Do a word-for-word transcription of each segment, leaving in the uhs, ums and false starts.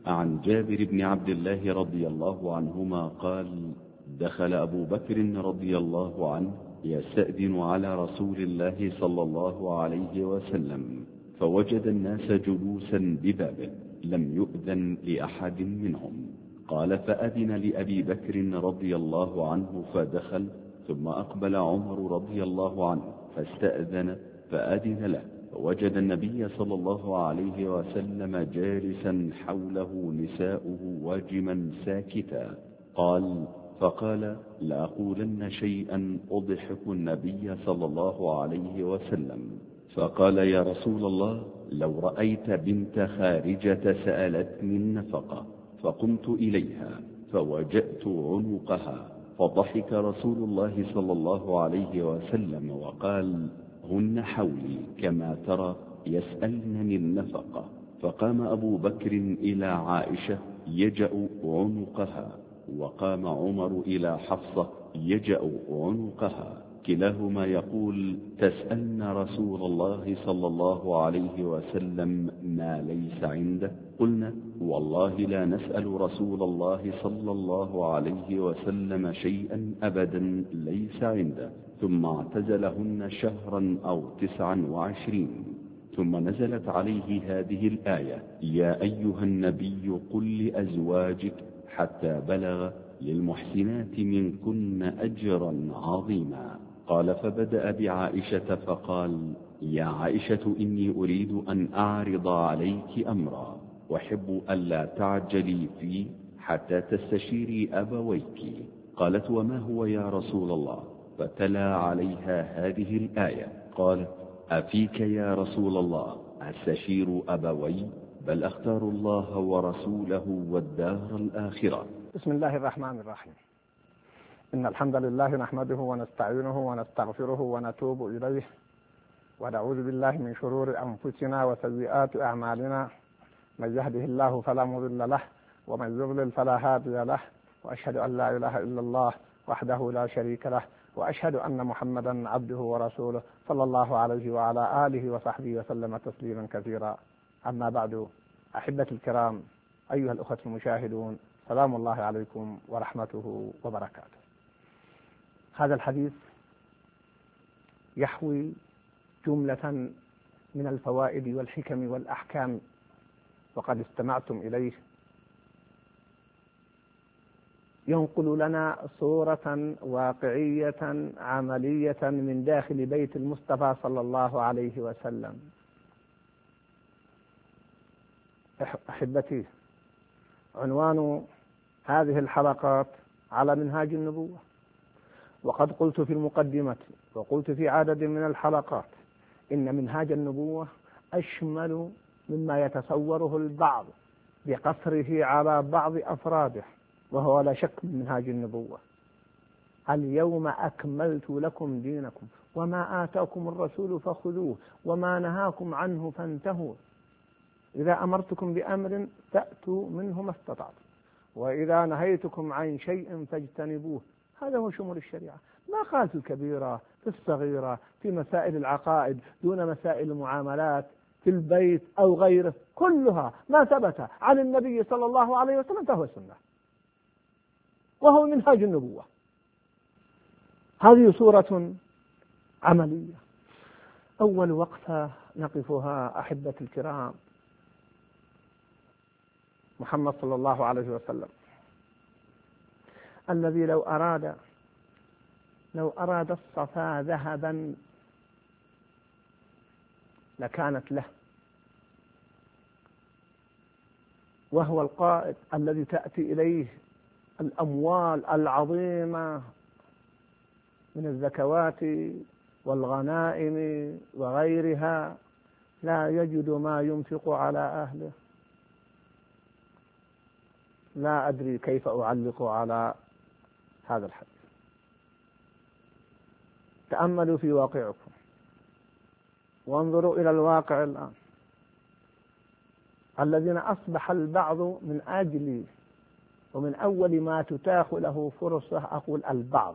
عن جابر بن عبد الله رضي الله عنهما قال: دخل أبو بكر رضي الله عنه يستأذن على رسول الله صلى الله عليه وسلم، فوجد الناس جلوسا ببابه لم يؤذن لأحد منهم. قال: فأذن لأبي بكر رضي الله عنه فدخل، ثم أقبل عمر رضي الله عنه فاستأذن فأذن له، فوجد النبي صلى الله عليه وسلم جالسا حوله نساؤه واجما ساكتا. قال: فقال: لأقولن شيئا أضحك النبي صلى الله عليه وسلم. فقال: يا رسول الله، لو رأيت بنت خارجة سألتني النفقة فقمت إليها فوجأت عنقها، فضحك رسول الله صلى الله عليه وسلم وقال: هن حولي كما ترى يسألنني النفقة. فقام أبو بكر إلى عائشة يجأ عنقها، وقام عمر إلى حفصة يجأ عنقها، كلاهما يقول: تسألن رسول الله صلى الله عليه وسلم ما ليس عنده؟ قلنا: والله لا نسأل رسول الله صلى الله عليه وسلم شيئا أبدا ليس عنده. ثم اعتزلهن شهرا أو تسعا وعشرين، ثم نزلت عليه هذه الآية: يا أيها النبي قل لأزواجك، حتى بلغ: للمحسنات منكن أجرا عظيما. قال: فبدأ بعائشة فقال: يا عائشة، إني أريد أن أعرض عليك أمرا، وأحب ألا تعجلي فيه حتى تستشيري أبويك. قالت: وما هو يا رسول الله؟ فتلا عليها هذه الآية. قالت: أفيك يا رسول الله أستشير أبوي؟ بل أختار الله ورسوله والدار الآخرة. بسم الله الرحمن الرحيم. إن الحمد لله نحمده ونستعينه ونستغفره ونتوب إليه، ونعوذ بالله من شرور أنفسنا وسيئات أعمالنا. من يهده الله فلا مضل له، ومن يضلل فلا هادي له، وأشهد أن لا إله إلا الله وحده لا شريك له، وأشهد أن محمدا عبده ورسوله صلى الله عليه وعلى آله وصحبه وسلم تسليما كثيرا. أما بعد، أحبتي الكرام، أيها الأخوة المشاهدون، سلام الله عليكم ورحمته وبركاته. هذا الحديث يحوي جملة من الفوائد والحكم والأحكام، وقد استمعتم إليه. ينقل لنا صورة واقعية عملية من داخل بيت المصطفى صلى الله عليه وسلم. أحبتي، عنوان هذه الحلقات على منهاج النبوة، وقد قلت في المقدمة وقلت في عدد من الحلقات إن منهاج النبوة أشمل مما يتصوره البعض بقصره على بعض أفراده، وهو لا شك من منهاج النبوة. اليوم أكملت لكم دينكم وما آتاكم الرسول فخذوه وما نهاكم عنه فانتهوا. إذا أمرتكم بأمر فأتوا منه ما استطعتم، وإذا نهيتكم عن شيء فاجتنبوه. هذا هو شمول الشريعة. ما قال في الكبيرة، في الصغيرة، في مسائل العقائد، دون مسائل المعاملات، في البيت أو غيره، كلها ما ثبت عن النبي صلى الله عليه وسلم فهو سنة، وهو منهاج النبوة. هذه صورة عملية. أول وقفة نقفها أحبتي الكرام محمد صلى الله عليه وسلم، الذي لو أراد لو أراد الصفا ذهبا لكانت له، وهو القائد الذي تأتي إليه الأموال العظيمة من الزكوات والغنائم وغيرها، لا يجد ما ينفق على أهله. لا أدري كيف أعلق على هذا الحديث. تأملوا في واقعكم وانظروا إلى الواقع الآن، الذين أصبح البعض من أجل ومن أول ما تتاح له فرصة، أقول البعض،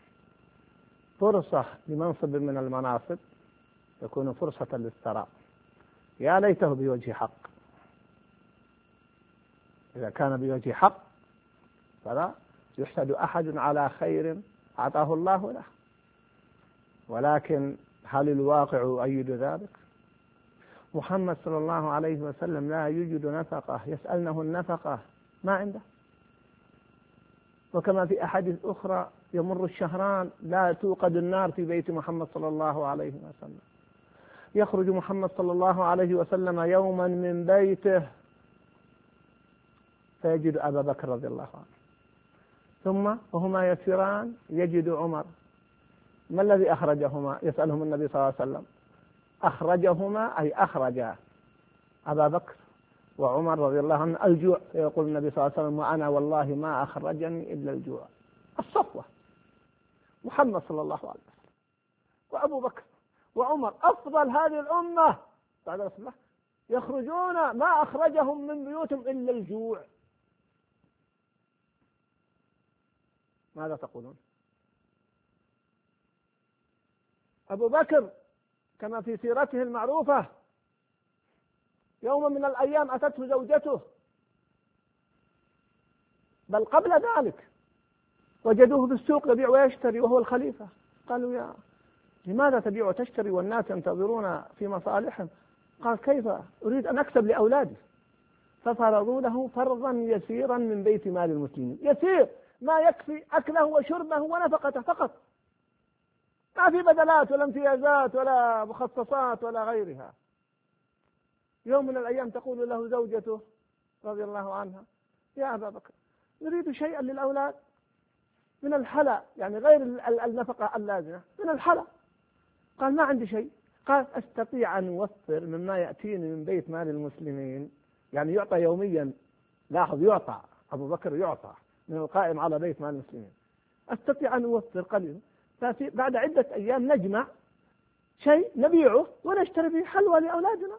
فرصة لمنصب من المناصب يكون فرصة للثراء. يا ليته بوجه حق، إذا كان بوجه حق فلا يحسد أحد على خير أعطاه الله له، ولكن هل الواقع يؤيد ذلك؟ محمد صلى الله عليه وسلم لا يوجد نفقة يسألنه النفقة ما عنده، وكما في أحاديث أخرى يمر الشهران لا توقد النار في بيت محمد صلى الله عليه وسلم. يخرج محمد صلى الله عليه وسلم يوما من بيته فيجد أبا بكر رضي الله عنه، ثم وهما يسيران يجد عمر. ما الذي أخرجهما؟ يسألهم النبي صلى الله عليه وسلم. أخرجهما أي أخرج أبا بكر وعمر رضي الله عنه الجوع، يقول النبي صلى الله عليه وسلم وأنا والله ما أخرجني إلا الجوع. الصفوة محمد صلى الله عليه وسلم وأبو بكر وعمر أفضل هذه الأمة بعد رسول الله، يخرجون ما أخرجهم من بيوتهم إلا الجوع. ماذا تقولون؟ أبو بكر كما في سيرته المعروفة يوم من الأيام أتته زوجته، بل قبل ذلك وجدوه في السوق يبيع ويشتري وهو الخليفة. قالوا يا لماذا تبيع وتشتري والناس ينتظرون في مصالحهم؟ قال كيف أريد أن أكسب لأولادي. ففرضوا له فرضا يسيرا من بيت مال المسلمين، يسير ما يكفي أكله وشربه ونفقته فقط، ما في بدلات ولا امتيازات ولا مخصصات ولا غيرها. يوم من الأيام تقول له زوجته رضي الله عنها يا أبا بكر نريد شيئا للأولاد من الحلا، يعني غير النفقة اللازمة، من الحلا. قال ما عندي شيء. قال أستطيع أن أوفر مما يأتيني من بيت مال المسلمين، يعني يعطى يوميا. لاحظ يعطى، أبو بكر يعطى من القائم على بيت مال المسلمين. أستطيع أن أوفر قليلا، بعد عدة أيام نجمع شيء نبيعه ونشتري به حلوى لأولادنا.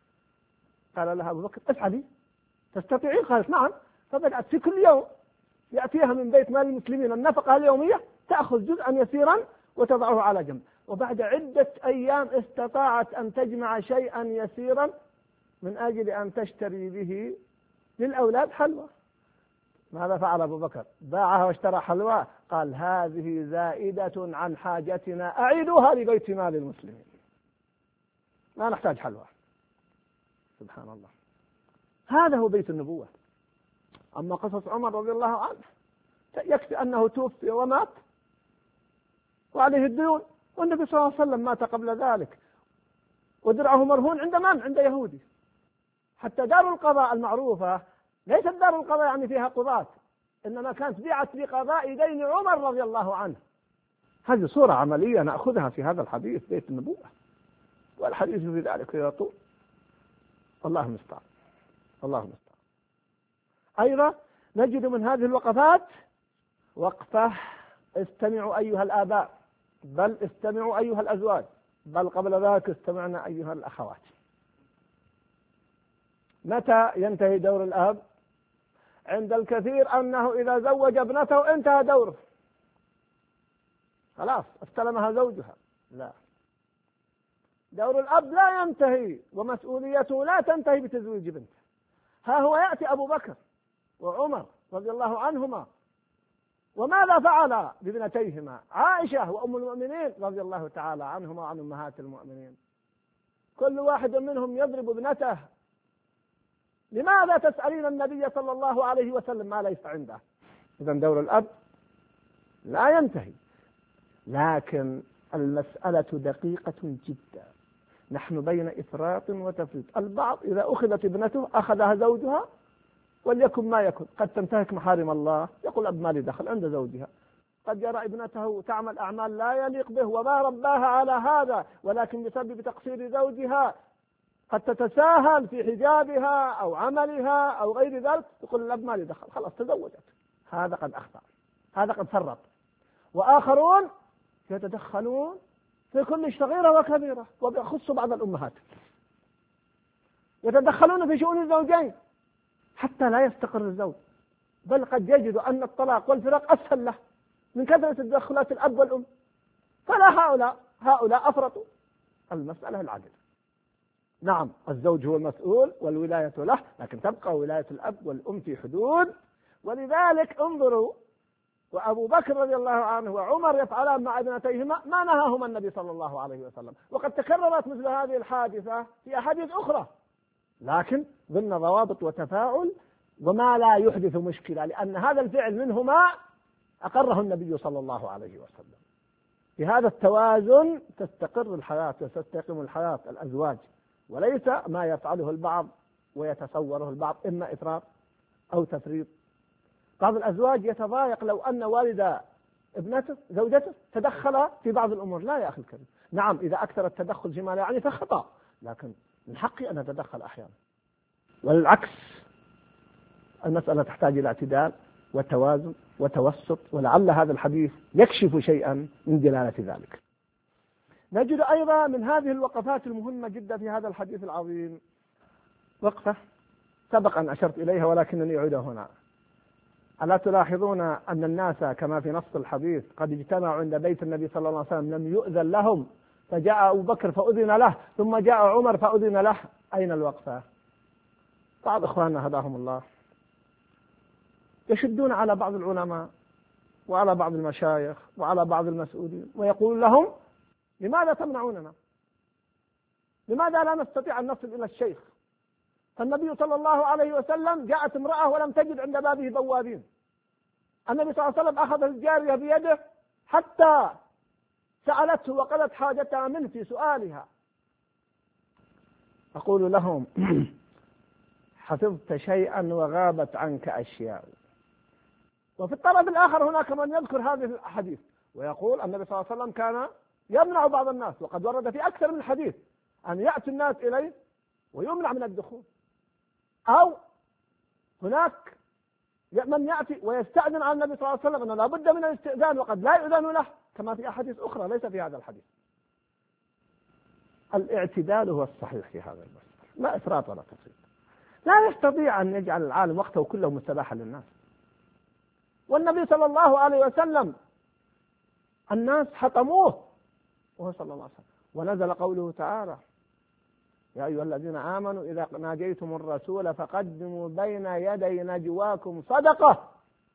قال لها أبو بكر افعلي تستطيعين؟ قالت نعم. فبدأت في كل يوم يأتيها من بيت مال المسلمين النفقة اليومية، تأخذ جزءا يسيرا وتضعه على جنب، وبعد عدة أيام استطاعت أن تجمع شيئا يسيرا من أجل أن تشتري به للأولاد حلوى. ماذا فعل أبو بكر؟ باعها واشترى حلوى. قال هذه زائدة عن حاجتنا أعيدوها لبيت مال المسلمين، لا نحتاج حلوى. سبحان الله، هذا هو بيت النبوة. أما قصص عمر رضي الله عنه يكفي أنه توفي ومات وعليه الديون، والنبي صلى الله عليه وسلم مات قبل ذلك ودرعه مرهون عند من؟ عند يهودي. حتى دار القضاء المعروفة ليست دار القضاء يعني فيها قضاة، إنما كانت بيعت بقضاء دين عمر رضي الله عنه. هذه صورة عملية نأخذها في هذا الحديث بيت النبوة، والحديث في ذلك يطول. الله المستعان، الله المستعان. أيضا نجد من هذه الوقفات وقفة استمعوا أيها الآباء، بل استمعوا أيها الأزواج، بل قبل ذلك استمعنا أيها الأخوات. متى ينتهي دور الأب؟ عند الكثير أنه إذا زوج ابنته انتهى دوره، خلاص استلمها زوجها. لا، دور الأب لا ينتهي ومسؤوليته لا تنتهي بتزويج بنته. ها هو يأتي أبو بكر وعمر رضي الله عنهما، وماذا فعل بابنتيهما عائشة وأم المؤمنين رضي الله تعالى عنهما وعن أمهات المؤمنين؟ كل واحد منهم يضرب ابنته. لماذا تسألين النبي صلى الله عليه وسلم ما ليس عنده؟ إذا دور الأب لا ينتهي، لكن المسألة دقيقة جدا. نحن بين إفراط وتفريط. البعض إذا أخذت ابنته أخذها زوجها وليكن ما يكن، قد تنتهك محارم الله، يقول أب ما لي دخل عند زوجها. قد يرى ابنته تعمل أعمال لا يليق به وما رباها على هذا، ولكن بسبب تقصير زوجها قد تتساهل في حجابها أو عملها أو غير ذلك، يقول الأب ما لي دخل، خلاص تزوجت. هذا قد أخطأ، هذا قد فرط. وآخرون يتدخلون في كل صغيرة وكبيرة، وبيخص بعض الأمهات يتدخلون في شؤون الزوجين حتى لا يستقر الزوج، بل قد يجد أن الطلاق والفراق أسهل له من كثرة تدخلات الأب والأم. فلا هؤلاء هؤلاء أفرطوا. المسألة العدل، نعم الزوج هو المسؤول والولاية له، لكن تبقى ولاية الأب والأم في حدود. ولذلك انظروا، وأبو بكر رضي الله عنه وعمر يفعلان مع ابنتيهما ما نهاهما النبي صلى الله عليه وسلم، وقد تكررت مثل هذه الحادثة في أحاديث أخرى، لكن ضمن ضوابط وتفاعل وما لا يحدث مشكلة، لأن هذا الفعل منهما أقره النبي صلى الله عليه وسلم. بهذا التوازن تستقر الحياة وتستقيم الحياة الأزواج، وليس ما يفعله البعض ويتصوره البعض إما إفراط أو تفريط. بعض الأزواج يتضايق لو أن والد ابنته زوجته تدخل في بعض الأمور. لا يا أخي الكريم، نعم إذا أكثر التدخل فيما لا يعني فخطأ، لكن من حقي أن أتدخل أحيانا، والعكس المسألة تحتاج إلى اعتدال وتوازن وتوسط، ولعل هذا الحديث يكشف شيئا من دلالة ذلك. نجد أيضا من هذه الوقفات المهمة جدا في هذا الحديث العظيم وقفة سبق أن أشرت إليها ولكنني أعيدها هنا. ألا تلاحظون أن الناس كما في نص الحديث قد اجتمعوا عند بيت النبي صلى الله عليه وسلم لم يؤذن لهم، فجاء أبو بكر فأذن له، ثم جاء عمر فأذن له. أين الوقفة؟ بعض إخواننا هداهم الله يشدون على بعض العلماء وعلى بعض المشايخ وعلى بعض المسؤولين ويقول لهم لماذا تمنعوننا؟ لماذا لا نستطيع أن نصل إلى الشيخ؟ فالنبي صلى الله عليه وسلم جاءت امرأة ولم تجد عند بابه بوابين، النبي صلى الله عليه وسلم أخذ الجارية بيده حتى سألته وقضت حاجتها منه في سؤالها. أقول لهم حفظت شيئا وغابت عنك أشياء. وفي الطرف الآخر هناك من يذكر هذه الحديث ويقول النبي صلى الله عليه وسلم كان يمنع بعض الناس، وقد ورد في أكثر من حديث أن يأتي الناس إليه ويمنع من الدخول، أو هناك من يأتي ويستأذن على النبي صلى الله عليه وسلم أنه لا بد من الاستئذان وقد لا يؤذن له، كما في أحاديث أخرى ليس في هذا الحديث. الاعتدال هو الصحيح في هذا المسألة، لا إفراط ولا تفريط. لا يستطيع أن يجعل العالم وقته كله مستباحا للناس. والنبي صلى الله عليه وسلم الناس حطموه وهو صلى الله عليه وسلم، ونزل قوله تعالى يا أيها الذين آمنوا إذا ناجيتم الرسول فقدموا بين يدي نجواكم صدقة،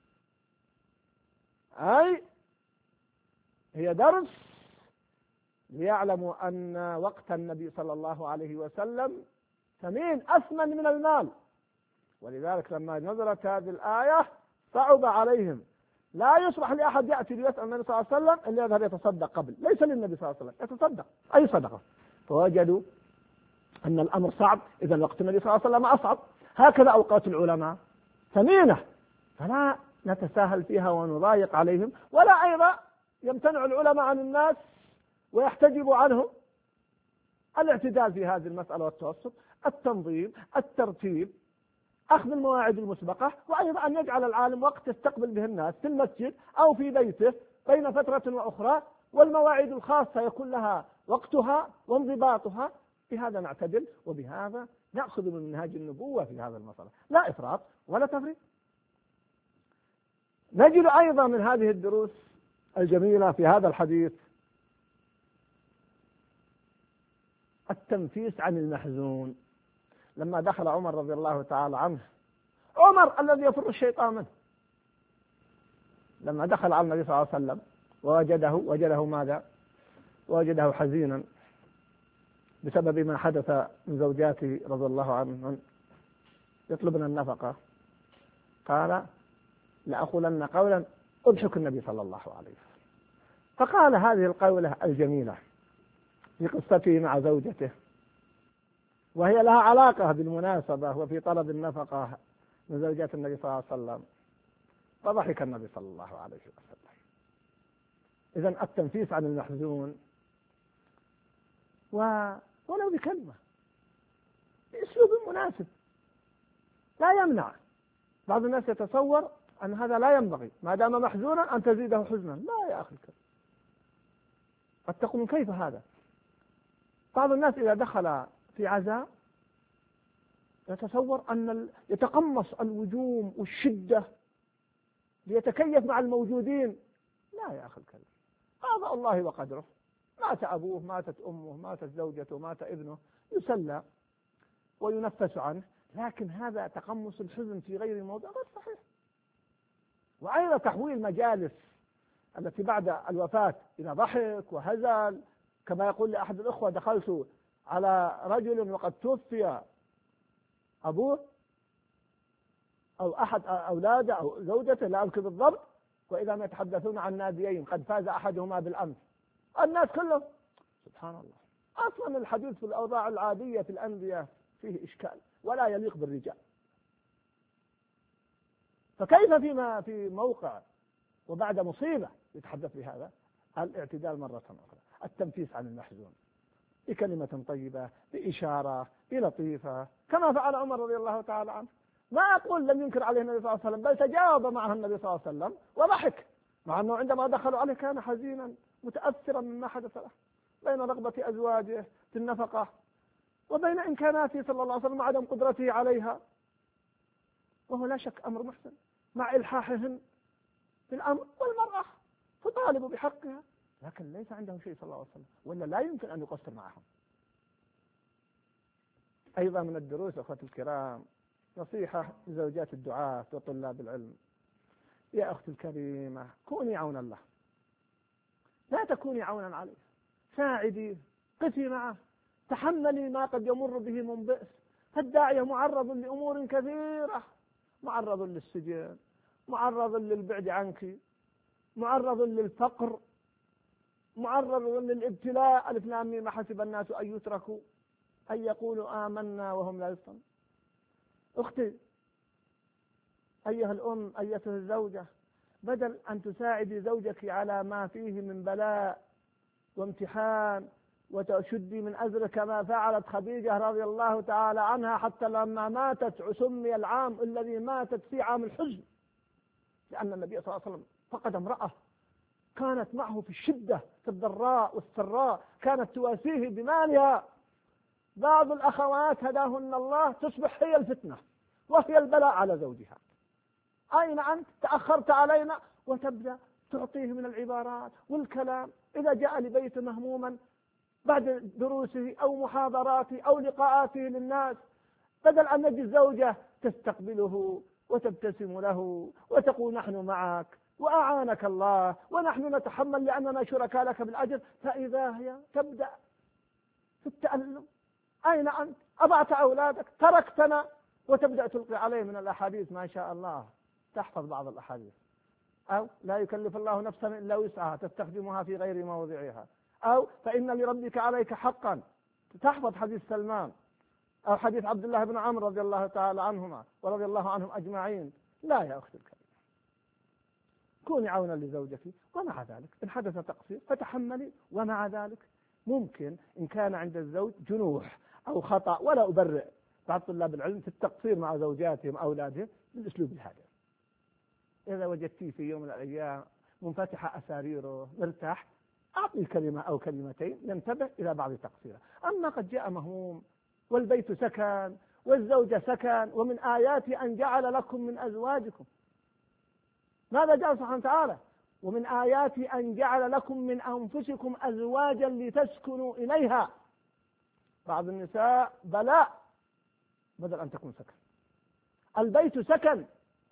أي هي درس ليعلموا أن وقت النبي صلى الله عليه وسلم ثمين أثمن من المال. ولذلك لما نزلت هذه الآية صعب عليهم، لا يصبح لأحد يأتي ليسأل النبي صلى الله عليه وسلم إلا يذهب يتصدق قبل، ليس للنبي صلى الله عليه وسلم يتصدق أي صدقة، فوجدوا أن الأمر صعب، إذا وقت النبي صلى الله عليه وسلم أصعب. هكذا أوقات العلماء ثمينة، فلا نتساهل فيها ونضايق عليهم، ولا أيضا يمتنع العلماء عن الناس ويحتجب عنهم. الاعتدال في هذه المسألة والتوسط، التنظيم، الترتيب، أخذ المواعيد المسبقة، وأيضا أن يجعل العالم وقت يستقبل به الناس في المسجد أو في بيته بين فترة وأخرى، والمواعيد الخاصة يكون لها وقتها وانضباطها. بهذا نعتدل، وبهذا نأخذ من منهاج النبوة في هذا المسألة، لا إفراط ولا تفريط. نجد أيضا من هذه الدروس الجميلة في هذا الحديث التنفيس عن المحزون. لما دخل عمر رضي الله تعالى عنه، عمر الذي يفر الشيطان منه، لما دخل على النبي صلى الله عليه وسلم ووجده وجده ماذا؟ وجده حزينا بسبب ما حدث من زوجاته رضي الله عنهن يطلبن النفقة، قال لأقولن قولا أضحك النبي صلى الله عليه وسلم. فقال هذه القولة الجميلة في قصته مع زوجته، وهي لها علاقة بالمناسبة وفي طلب النفقة من زوجات النبي صلى الله عليه وسلم، فضحك النبي صلى الله عليه وسلم. إذن التنفيس عن المحزون و ولو بكلمة بأسلوب مناسب لا يمنع. بعض الناس يتصور أن هذا لا ينبغي، ما دام محزونا أن تزيده حزنا. لا يا أخي الكريم، قد تقول كيف هذا؟ بعض الناس إذا دخل في عزاء يتصور أن يتقمص الوجوم والشدة ليتكيف مع الموجودين. لا يا أخي الكريم، قضاء الله وقدره، مات أبوه، ماتت أمه، ماتت زوجته، مات ابنه، يسلى وينفس عنه، لكن هذا تقمص الحزن في غير موضع غير صحيح. وأيضا تحويل مجالس التي بعد الوفاة إلى ضحك وهزل، كما يقول لأحد الأخوة: دخلت على رجل وقد توفي أبوه أو أحد أولاده أو زوجته، لا أذكر بالضبط، وإذا ما يتحدثون عن ناديين قد فاز أحدهما بالأمس، الناس كلهم سبحان الله. أصلا الحديث في الأوضاع العادية في الأنبياء فيه إشكال ولا يليق بالرجال، فكيف فيما في موقع وبعد مصيبة يتحدث بهذا؟ الاعتدال مرة أخرى، التنفيس عن المحزون بكلمة طيبة، بإشارة، بلطيفة، كما فعل عمر رضي الله تعالى عنه. ما أقول لم ينكر عليه النبي صلى الله عليه وسلم، بل تجاوب معه النبي صلى الله عليه وسلم وضحك، مع أنه عندما دخلوا عليه كان حزينا متأثرا مما حدث له، بين رغبة أزواجه في النفقة وبين إمكاناته صلى الله عليه وسلم وعدم قدرته عليها، وهو لا شك أمر محسن مع إلحاحهن في الأمر، والمرأة تطالب بحقها، لكن ليس عنده شيء صلى الله عليه وسلم، ولا لا يمكن أن يقصر معهم. أيضا من الدروس أخوتي الكرام نصيحة لزوجات الدعاة وطلاب العلم: يا أختي الكريمة، كوني عونا له، لا تكوني عونا عليه، ساعدي، قفي معه، تحملي ما قد يمر به من بئس، فالداعية معرض لأمور كثيرة، معرض للسجن، معرض للبعد عنك، معرض للفقر، معرض للابتلاء، ألف لام ميم حسب الناس أن يتركوا أن يقولوا آمنا وهم لا يفتنون. أختي أيها الأم، أيتها الزوجة، بدل أن تساعدي زوجك على ما فيه من بلاء وامتحان وتشدي من أزر كما فعلت خديجة رضي الله تعالى عنها، حتى لما ماتت سمي العام الذي ماتت فيه عام الحزن، لأن النبي صلى الله عليه وسلم فقد امرأة كانت معه في الشدة في الضراء والسراء، كانت تواسيه بمالها. بعض الأخوات هداهن الله تصبح هي الفتنة وهي البلاء على زوجها. أين أنت؟ تأخرت علينا، وتبدأ تعطيه من العبارات والكلام. إذا جاء لبيت مهموما بعد دروسه أو محاضراته أو لقاءاته للناس، بدل أن نجد الزوجة تستقبله وتبتسم له وتقول نحن معك وأعانك الله ونحن نتحمل لأننا شركاء لك بالأجر، فإذا هي تبدأ في التألم. أين أنت؟ أضعت أولادك، تركتنا، وتبدأ تلقي عليه من الأحاديث ما شاء الله، تحفظ بعض الأحاديث، أو لا يكلف الله نفسا إلا وسعها تستخدمها في غير موضعها، أو فإن لربك عليك حقا، تحفظ حديث سلمان أو حديث عبد الله بن عمرو رضي الله تعالى عنهما ورضي الله عنهم أجمعين. لا يا أختي الكريمة، كوني عونا لزوجك، ومع ذلك إن حدث تقصير فتحملي، ومع ذلك ممكن إن كان عند الزوج جنوح أو خطأ، ولا أبرئ بعض طلاب العلم في التقصير مع زوجاتهم أولادهم بالأسلوب هذا. إذا وجدتيه في يوم من الأيام منفتح أساريره مرتاح، أعطي كلمة أو كلمتين ينتبه إلى بعض تقصيره. أما قد جاء مهموم والبيت سكن والزوجة سكن، ومن آياته أن جعل لكم من أزواجكم، ماذا جاء سبحانه وتعالى؟ ومن آياته أن جعل لكم من أنفسكم أزواجا لتسكنوا إليها. بعض النساء بلاء بدل أن تكون سكن، البيت سكن.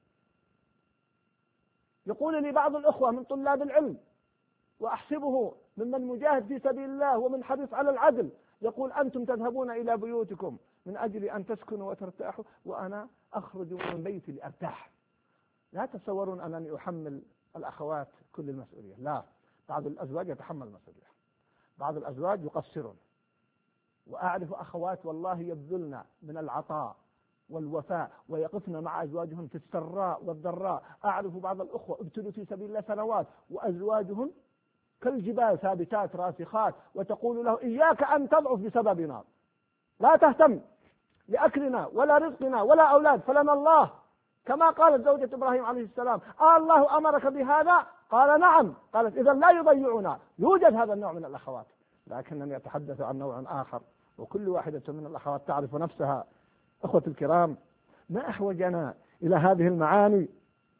يقول لي بعض الأخوة من طلاب العلم، وأحسبه ممن مجاهد في سبيل الله ومن حريص على العدل، يقول أنتم تذهبون إلى بيوتكم من أجل أن تسكنوا وترتاحوا، وأنا أخرج من بيتي لأرتاح. لا تتصورون أنني أحمل الأخوات كل المسؤولية، لا، بعض الأزواج يتحمل المسؤولية، بعض الأزواج يقصرون. وأعرف أخوات والله يبذلن من العطاء والوفاء ويقفن مع أزواجهم في السراء والضراء. أعرف بعض الأخوة ابتلوا في سبيل الله سنوات وأزواجهم كالجبال ثابتات راسخات، وتقول له إياك أن تضعف بسببنا، لا تهتم لأكلنا ولا رزقنا ولا أولاد، فلنا الله، كما قالت زوجة إبراهيم عليه السلام: آه الله أمرك بهذا؟ قال نعم. قالت إذا لا يضيعنا. يوجد هذا النوع من الأخوات، لكنني أتحدث عن نوع آخر، وكل واحدة من الأخوات تعرف نفسها. أخوة الكرام، ما أحوجنا إلى هذه المعاني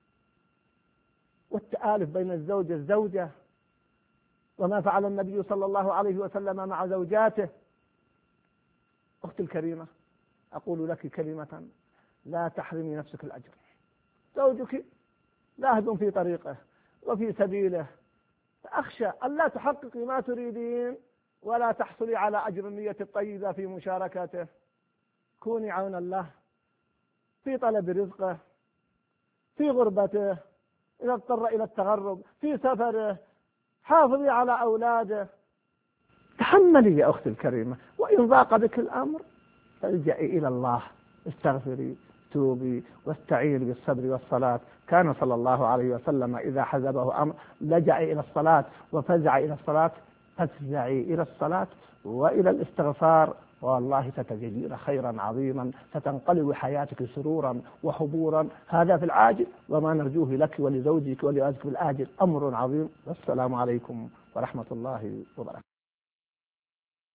والتآلف بين الزوج والزوجة، وما فعل النبي صلى الله عليه وسلم مع زوجاته. أختي الكريمة، أقول لك كلمة لا تحرمي نفسك الأجر. زوجك ذاهب في طريقه وفي سبيله، فأخشى أن لا تحققي ما تريدين ولا تحصلي على أجر النية الطيبة في مشاركته. كوني عونا له في طلب رزقه، في غربته، إذا اضطر إلى التغرب، في سفره، حافظي على أولاده. تحملي يا أختي الكريمة، وإن ضاق بك الأمر فالجئي إلى الله، استغفري، توبي، واستعيني بالصبر والصلاة. كان صلى الله عليه وسلم إذا حزبه أمر لجأ إلى الصلاة وفزع إلى الصلاة. فافزعي إلى الصلاة وإلى الاستغفار، والله ستجدين خيرا عظيما، ستنقلب حياتك سرورا وحبورا. هذا في العاجل، وما نرجوه لك ولزوجك ولأولادك في الآجل أمر عظيم. والسلام عليكم ورحمة الله وبركاته.